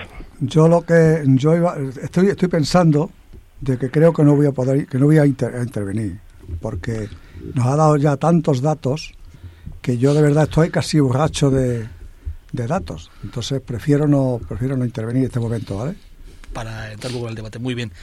Estoy pensando de que creo que no voy a intervenir, porque nos ha dado ya tantos datos que yo de verdad estoy casi borracho de datos, entonces prefiero no intervenir en este momento, ¿vale? Para entrar luego al debate, muy bien.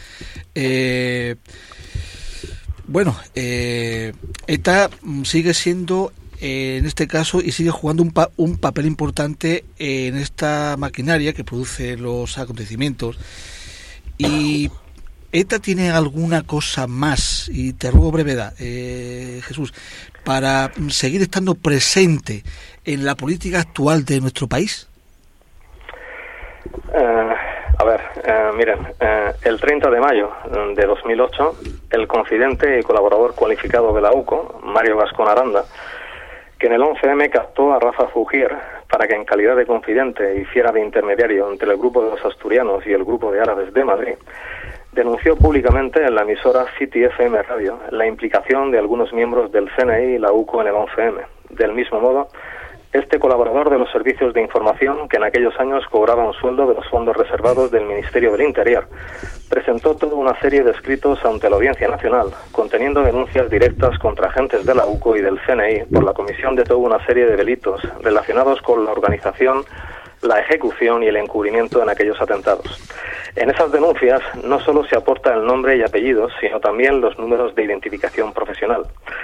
ETA sigue siendo, en este caso, y sigue jugando un papel importante en esta maquinaria que produce los acontecimientos. Y ¿ETA tiene alguna cosa más? Y te ruego brevedad, Jesús, para seguir estando presente en la política actual de nuestro país. A ver, miren, el 30 de mayo de 2008, el confidente y colaborador cualificado de la UCO, Mario Gascón Aranda, que en el 11M captó a Rafa Fugier para que en calidad de confidente hiciera de intermediario entre el grupo de los asturianos y el grupo de árabes de Madrid, denunció públicamente en la emisora City FM Radio la implicación de algunos miembros del CNI y la UCO en el 11M. Del mismo modo, este colaborador de los servicios de información, que en aquellos años cobraba un sueldo de los fondos reservados del Ministerio del Interior, presentó toda una serie de escritos ante la Audiencia Nacional, conteniendo denuncias directas contra agentes de la UCO y del CNI por la comisión de toda una serie de delitos relacionados con la organización, la ejecución y el encubrimiento en aquellos atentados. En esas denuncias no solo se aporta el nombre y apellidos, sino también los números de identificación profesional.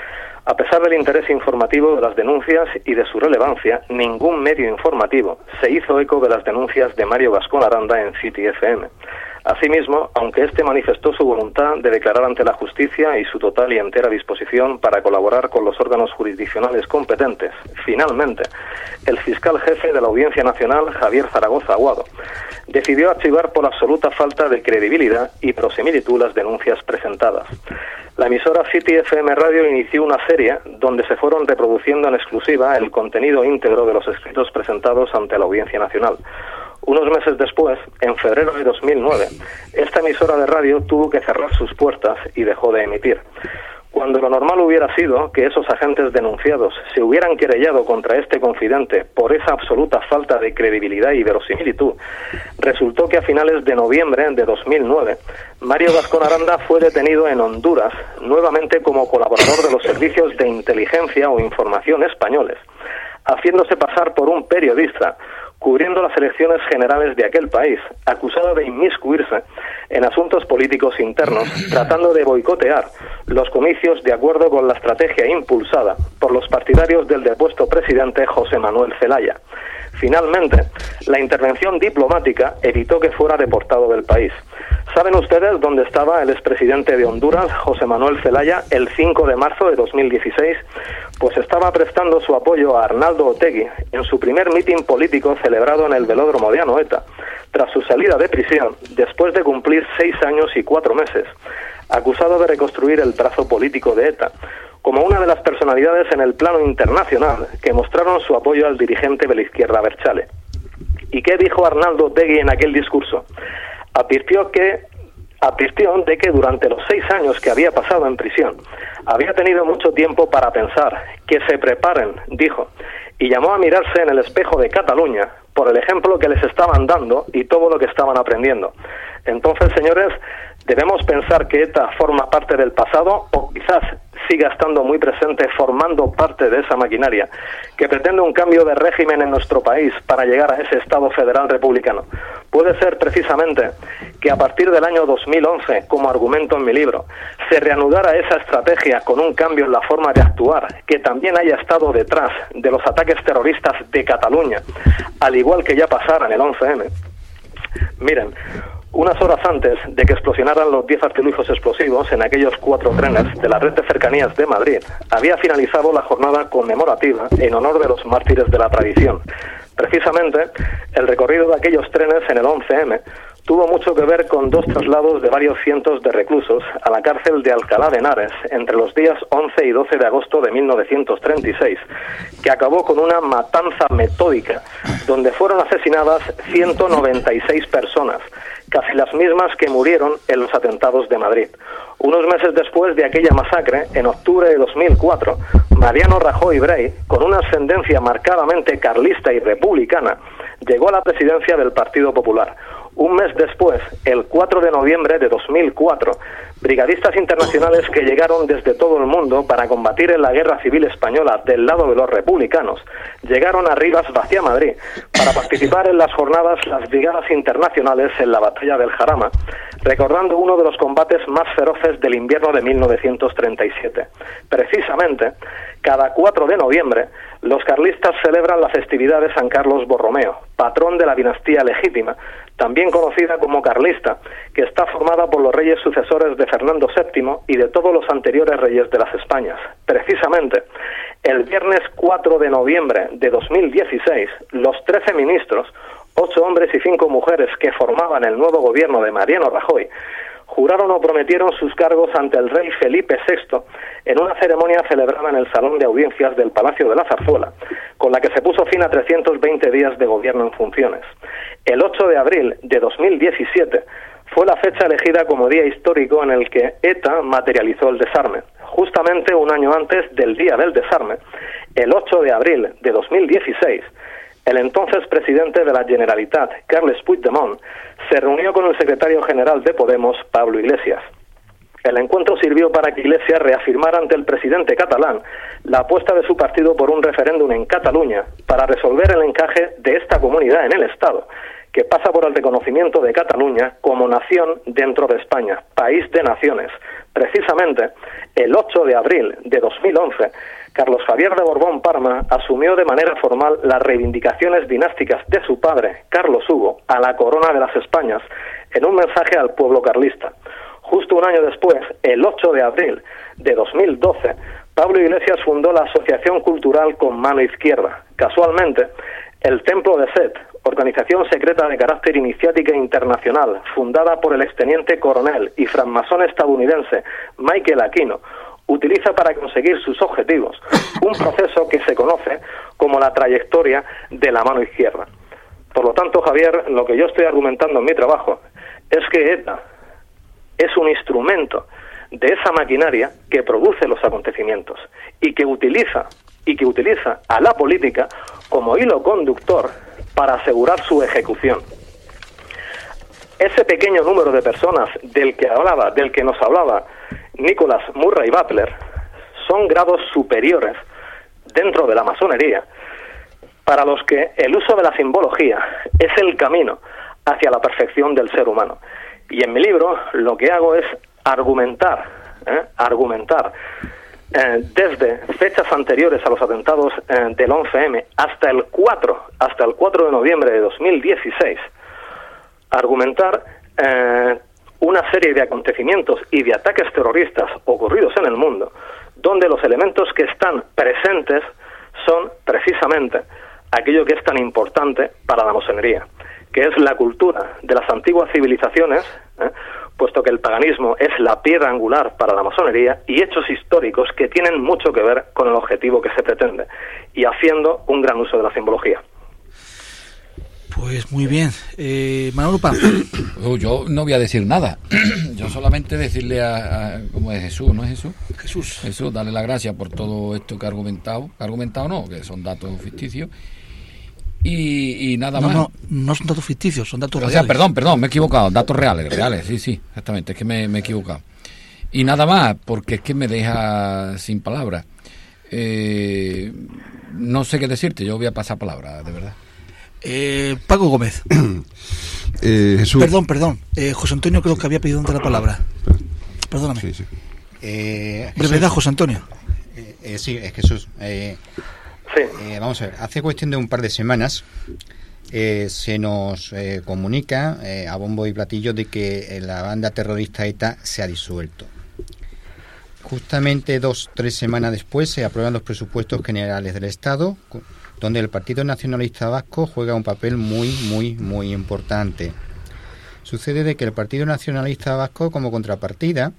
A pesar del interés informativo de las denuncias y de su relevancia, ningún medio informativo se hizo eco de las denuncias de Mario Gascón Aranda en City FM. Asimismo, aunque éste manifestó su voluntad de declarar ante la justicia y su total y entera disposición para colaborar con los órganos jurisdiccionales competentes, finalmente, el fiscal jefe de la Audiencia Nacional, Javier Zaragoza Aguado, decidió archivar por absoluta falta de credibilidad y prosimilitud las denuncias presentadas. La emisora City FM Radio inició una serie donde se fueron reproduciendo en exclusiva el contenido íntegro de los escritos presentados ante la Audiencia Nacional. Unos meses después, en febrero de 2009, esta emisora de radio tuvo que cerrar sus puertas y dejó de emitir. Cuando lo normal hubiera sido que esos agentes denunciados se hubieran querellado contra este confidente por esa absoluta falta de credibilidad y verosimilitud, resultó que a finales de noviembre de 2009, Mario Gascón Aranda fue detenido en Honduras, nuevamente como colaborador de los servicios de inteligencia o información españoles, haciéndose pasar por un periodista, cubriendo las elecciones generales de aquel país, acusado de inmiscuirse en asuntos políticos internos, tratando de boicotear los comicios de acuerdo con la estrategia impulsada por los partidarios del depuesto presidente José Manuel Zelaya. Finalmente, la intervención diplomática evitó que fuera deportado del país. ¿Saben ustedes dónde estaba el expresidente de Honduras, José Manuel Zelaya, el 5 de marzo de 2016? Pues estaba prestando su apoyo a Arnaldo Otegi en su primer mitin político celebrado en el velódromo de Anoeta, tras su salida de prisión, después de cumplir 6 años y 4 meses, acusado de reconstruir el trazo político de ETA, como una de las personalidades en el plano internacional que mostraron su apoyo al dirigente de la izquierda Berchale. ¿Y qué dijo Arnaldo Otegi en aquel discurso? Advirtió de que durante los 6 años que había pasado en prisión había tenido mucho tiempo para pensar, que se preparen, dijo, y llamó a mirarse en el espejo de Cataluña por el ejemplo que les estaban dando y todo lo que estaban aprendiendo. Entonces, señores, debemos pensar que ETA forma parte del pasado o quizás siga estando muy presente formando parte de esa maquinaria que pretende un cambio de régimen en nuestro país para llegar a ese Estado federal republicano. Puede ser precisamente que a partir del año 2011, como argumento en mi libro, se reanudara esa estrategia con un cambio en la forma de actuar que también haya estado detrás de los ataques terroristas de Cataluña, al igual que ya pasara en el 11M. Miren, unas horas antes de que explosionaran los 10 artilugios explosivos en aquellos 4 trenes de la red de cercanías de Madrid, había finalizado la jornada conmemorativa en honor de los mártires de la tradición. Precisamente, el recorrido de aquellos trenes en el 11M tuvo mucho que ver con 2 traslados de varios cientos de reclusos a la cárcel de Alcalá de Henares entre los días 11 y 12 de agosto de 1936, que acabó con una matanza metódica donde fueron asesinadas 196 personas, casi las mismas que murieron en los atentados de Madrid. Unos meses después de aquella masacre, en octubre de 2004, Mariano Rajoy Brey, con una ascendencia marcadamente carlista y republicana, llegó a la presidencia del Partido Popular. Un mes después, el 4 de noviembre de 2004, brigadistas internacionales que llegaron desde todo el mundo para combatir en la Guerra Civil Española del lado de los republicanos, llegaron a Rivas hacia Madrid para participar en las jornadas Las Brigadas Internacionales en la Batalla del Jarama, recordando uno de los combates más feroces del invierno de 1937. Precisamente, cada 4 de noviembre, los carlistas celebran la festividad de San Carlos Borromeo, patrón de la dinastía legítima, también conocida como carlista, que está formada por los reyes sucesores de Fernando VII y de todos los anteriores reyes de las Españas. Precisamente, el viernes 4 de noviembre de 2016, los 13 ministros 8 hombres y 5 mujeres que formaban el nuevo gobierno de Mariano Rajoy juraron o prometieron sus cargos ante el rey Felipe VI en una ceremonia celebrada en el Salón de Audiencias del Palacio de la Zarzuela, con la que se puso fin a 320 días de gobierno en funciones. El 8 de abril de 2017 fue la fecha elegida como día histórico en el que ETA materializó el desarme. Justamente un año antes del día del desarme, el 8 de abril de 2016, el entonces presidente de la Generalitat, Carles Puigdemont, se reunió con el secretario general de Podemos, Pablo Iglesias. El encuentro sirvió para que Iglesias reafirmara ante el presidente catalán la apuesta de su partido por un referéndum en Cataluña para resolver el encaje de esta comunidad en el Estado, que pasa por el reconocimiento de Cataluña como nación dentro de España, país de naciones. Precisamente, el 8 de abril de 2011, Carlos Javier de Borbón Parma asumió de manera formal las reivindicaciones dinásticas de su padre, Carlos Hugo, a la corona de las Españas, en un mensaje al pueblo carlista. Justo un año después, el 8 de abril de 2012, Pablo Iglesias fundó la Asociación Cultural Con Mano Izquierda. Casualmente, el Templo de Set, organización secreta de carácter iniciática internacional, fundada por el exteniente coronel y francmasón estadounidense Michael Aquino, utiliza para conseguir sus objetivos un proceso que se conoce como la trayectoria de la mano izquierda. Por lo tanto, Javier, lo que yo estoy argumentando en mi trabajo es que ETA es un instrumento de esa maquinaria que produce los acontecimientos y que utiliza a la política como hilo conductor para asegurar su ejecución. Ese pequeño número de personas del que nos hablaba Nicholas Murray Butler, son grados superiores dentro de la masonería, para los que el uso de la simbología es el camino hacia la perfección del ser humano. Y en mi libro lo que hago es argumentar desde fechas anteriores a los atentados del 11M hasta el 4 de noviembre de 2016, argumentar una serie de acontecimientos y de ataques terroristas ocurridos en el mundo, donde los elementos que están presentes son precisamente aquello que es tan importante para la masonería, que es la cultura de las antiguas civilizaciones, puesto que el paganismo es la piedra angular para la masonería, y hechos históricos que tienen mucho que ver con el objetivo que se pretende, y haciendo un gran uso de la simbología. Pues muy bien. Manolo Paz. Yo no voy a decir nada. Yo solamente decirle ¿cómo es Jesús? ¿No es Jesús? Jesús, darle las gracias por todo esto que ha argumentado. Argumentado no, que son datos ficticios. Y nada más. No son datos ficticios, son datos reales. Perdón, me he equivocado. Datos reales, sí, exactamente. Es que me he equivocado. Y nada más, porque es que me deja sin palabras. No sé qué decirte, yo voy a pasar palabra, de verdad. Paco Gómez. Jesús. Perdón. José Antonio creo que había pedido antes la palabra. Perdóname. Sí. Brevedad, José Antonio. Sí, es Jesús. Sí. Vamos a ver, hace cuestión de un par de semanas se nos comunica a bombo y platillo de que la banda terrorista ETA se ha disuelto. Justamente 2-3 semanas después se aprueban los presupuestos generales del Estado, donde el Partido Nacionalista Vasco juega un papel muy importante. Sucede de que el Partido Nacionalista Vasco, como contrapartida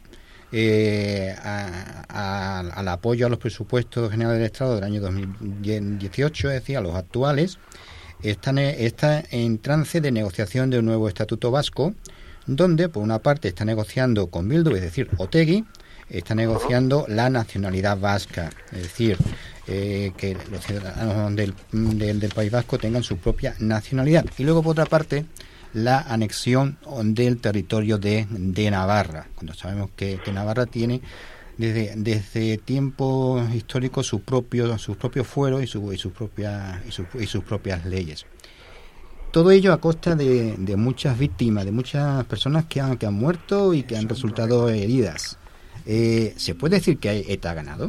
al apoyo a los presupuestos generales del Estado del año 2018, es decir, a los actuales, está en trance de negociación de un nuevo estatuto vasco, donde por una parte está negociando con Bildu, es decir, Otegi, está negociando la nacionalidad vasca, es decir, que los ciudadanos del País Vasco tengan su propia nacionalidad. Y luego, por otra parte, la anexión del territorio de Navarra, cuando sabemos que Navarra tiene desde tiempos históricos sus propios fueros y sus propias leyes. Todo ello a costa de muchas víctimas, de muchas personas que han muerto y que han resultado heridas. ¿Se puede decir que ETA ha ganado?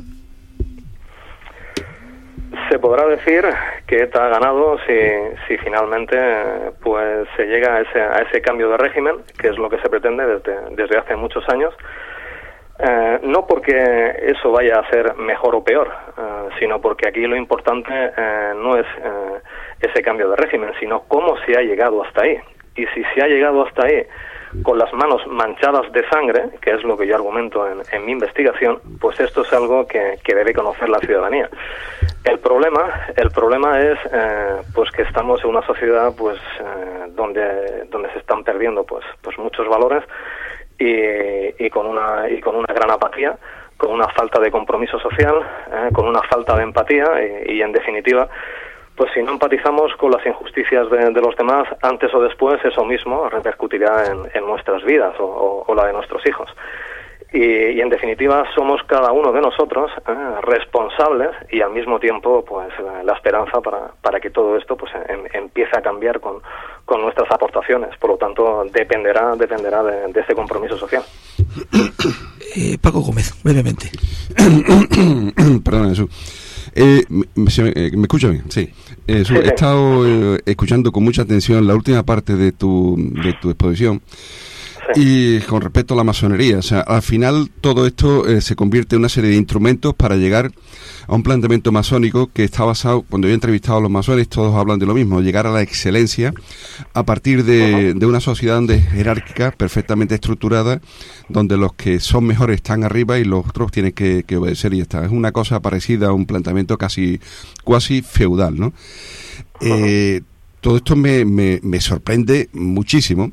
Se podrá decir que ETA ha ganado si finalmente pues se llega a ese cambio de régimen, que es lo que se pretende desde hace muchos años. No porque eso vaya a ser mejor o peor, sino porque aquí lo importante no es ese cambio de régimen, sino cómo se ha llegado hasta ahí. Y si se ha llegado hasta ahí con las manos manchadas de sangre, que es lo que yo argumento en mi investigación, pues esto es algo que debe conocer la ciudadanía. El problema es pues que estamos en una sociedad pues donde se están perdiendo pues muchos valores y con una gran apatía, con una falta de compromiso social, con una falta de empatía y en definitiva, pues si no empatizamos con las injusticias de los demás, antes o después eso mismo repercutirá en nuestras vidas o la de nuestros hijos. Y en definitiva somos cada uno de nosotros responsables y al mismo tiempo pues la esperanza para que todo esto pues empiece a cambiar con nuestras aportaciones. Por lo tanto dependerá de ese compromiso social. Paco Gómez, brevemente. Perdón, Jesús. ¿Me escucha bien? Sí. He estado escuchando con mucha atención la última parte de tu exposición. Y con respecto a la masonería, o sea, al final todo esto se convierte en una serie de instrumentos para llegar a un planteamiento masónico que está basado, cuando yo he entrevistado a los masones, todos hablan de lo mismo, llegar a la excelencia a partir de una sociedad donde es jerárquica, perfectamente estructurada, donde los que son mejores están arriba y los otros tienen que obedecer y ya está. Es una cosa parecida a un planteamiento cuasi feudal, ¿no? Todo esto me sorprende muchísimo.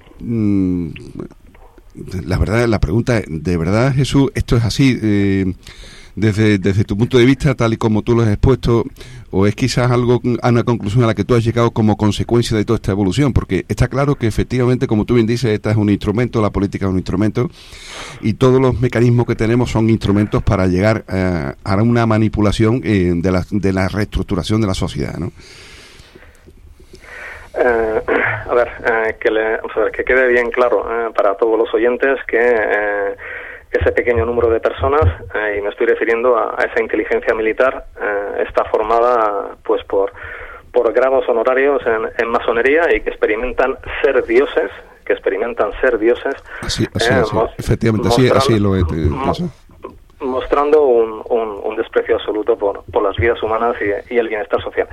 La verdad, la pregunta es, ¿de verdad, Jesús, esto es así desde tu punto de vista, tal y como tú lo has expuesto, o es quizás una conclusión a la que tú has llegado como consecuencia de toda esta evolución? Porque está claro que efectivamente, como tú bien dices, esta es un instrumento, la política es un instrumento, y todos los mecanismos que tenemos son instrumentos para llegar a una manipulación de la reestructuración de la sociedad, ¿no? Que quede bien claro para todos los oyentes que ese pequeño número de personas, y me estoy refiriendo a esa inteligencia militar, está formada pues por grados honorarios en masonería y que experimentan ser dioses. Así, efectivamente, así lo es. Mostrando un desprecio absoluto por las vidas humanas y el bienestar social.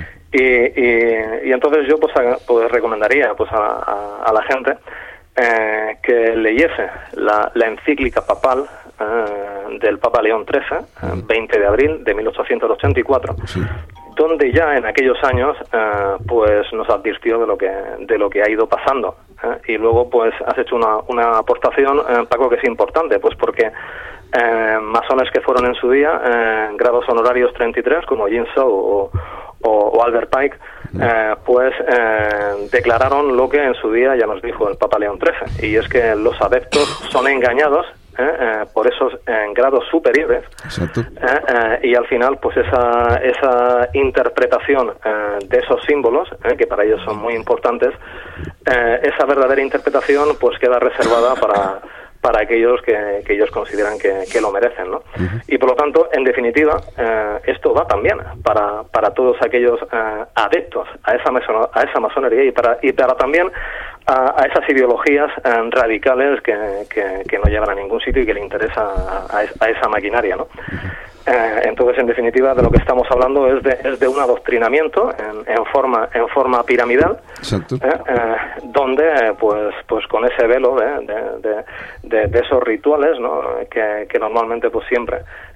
Y entonces yo pues recomendaría pues a la gente que leyese la encíclica papal del Papa León XIII, 20 de abril de 1884, sí, donde ya en aquellos años pues nos advirtió de lo que ha ido pasando. Y luego pues has hecho una aportación, Paco, que es importante, pues porque masones que fueron en su día grados honorarios 33 como Jin Shou o Albert Pike, pues declararon lo que en su día ya nos dijo el Papa León XIII, y es que los adeptos son engañados por esos grados superiores, y al final pues esa interpretación de esos símbolos, que para ellos son muy importantes, esa verdadera interpretación pues queda reservada para aquellos que ellos consideran que lo merecen, ¿no? Y por lo tanto, en definitiva, esto va también para todos aquellos adeptos a esa masonería y para también a esas ideologías radicales que no llevan a ningún sitio y que le interesa a esa maquinaria, ¿no? Entonces, en definitiva, de lo que estamos hablando es de un adoctrinamiento en forma piramidal, donde pues con ese velo de esos rituales, ¿no? que normalmente pues siempre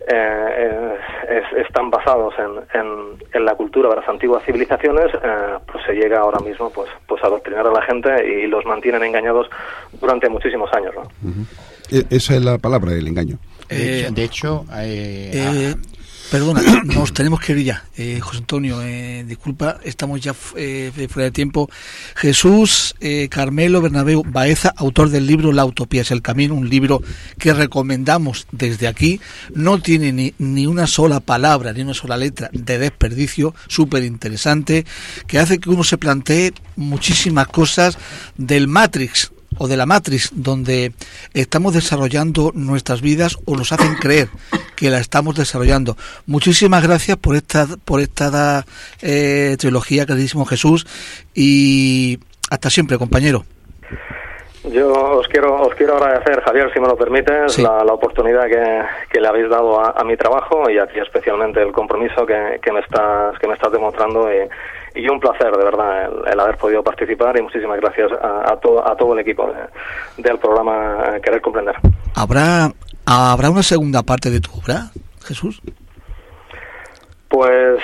están basados en la cultura de las antiguas civilizaciones, pues se llega ahora mismo pues a adoctrinar a la gente y los mantienen engañados durante muchísimos años, ¿no? Esa es la palabra, el engaño. Perdona, nos tenemos que ir ya. José Antonio, disculpa, estamos ya fuera de tiempo. Jesús Carmelo Bernabéu Baeza, autor del libro La utopía es el camino, un libro que recomendamos desde aquí. No tiene ni una sola palabra, ni una sola letra de desperdicio, súper interesante, que hace que uno se plantee muchísimas cosas del Matrix o de la Matrix, donde estamos desarrollando nuestras vidas o nos hacen creer que la estamos desarrollando. Muchísimas gracias por esta trilogía, queridísimo Jesús, y hasta siempre, compañero. Yo os quiero agradecer, Javier, si me lo permites, sí, la oportunidad que le habéis dado a mi trabajo y a ti especialmente el compromiso que me estás demostrando y un placer, de verdad, el haber podido participar, y muchísimas gracias a todo el equipo del programa Querer Comprender. ¿Habrá una segunda parte de tu obra, Jesús? Pues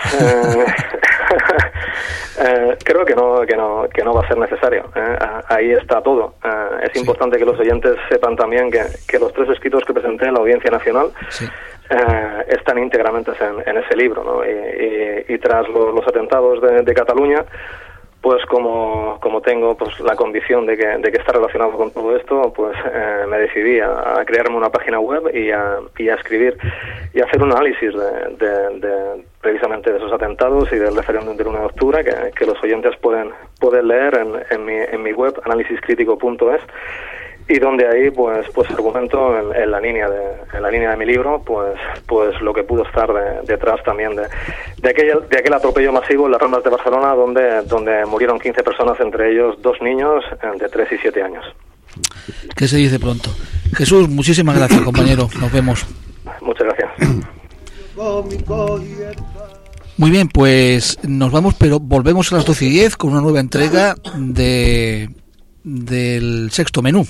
creo que no va a ser necesario. Ahí está todo. Es importante que los oyentes sepan también que los 3 escritos que presenté en la Audiencia Nacional están íntegramente en ese libro, ¿no? Y tras los atentados de Cataluña, pues como tengo pues la convicción de que está relacionado con todo esto, pues me decidí a crearme una página web y a escribir y a hacer un análisis de precisamente de esos atentados y del referéndum del 1 de octubre que los oyentes pueden leer en mi web analisiscrítico.es, y donde ahí pues argumento en la línea de mi libro pues lo que pudo estar detrás también de aquel atropello masivo en las Ramblas de Barcelona, donde murieron 15 personas, entre ellos 2 niños de 3 y 7 años. ¿Qué se dice pronto? Jesús, muchísimas gracias, compañero. Nos vemos. Muchas gracias. Muy bien, pues nos vamos, pero volvemos a las 12:10 con una nueva entrega del Sexto Menú.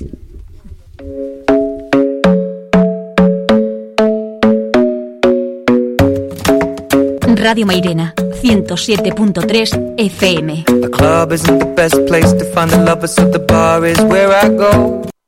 Radio Mairena, 107.3 FM. The club isn't the best place to find the lovers, so the bar is where I go.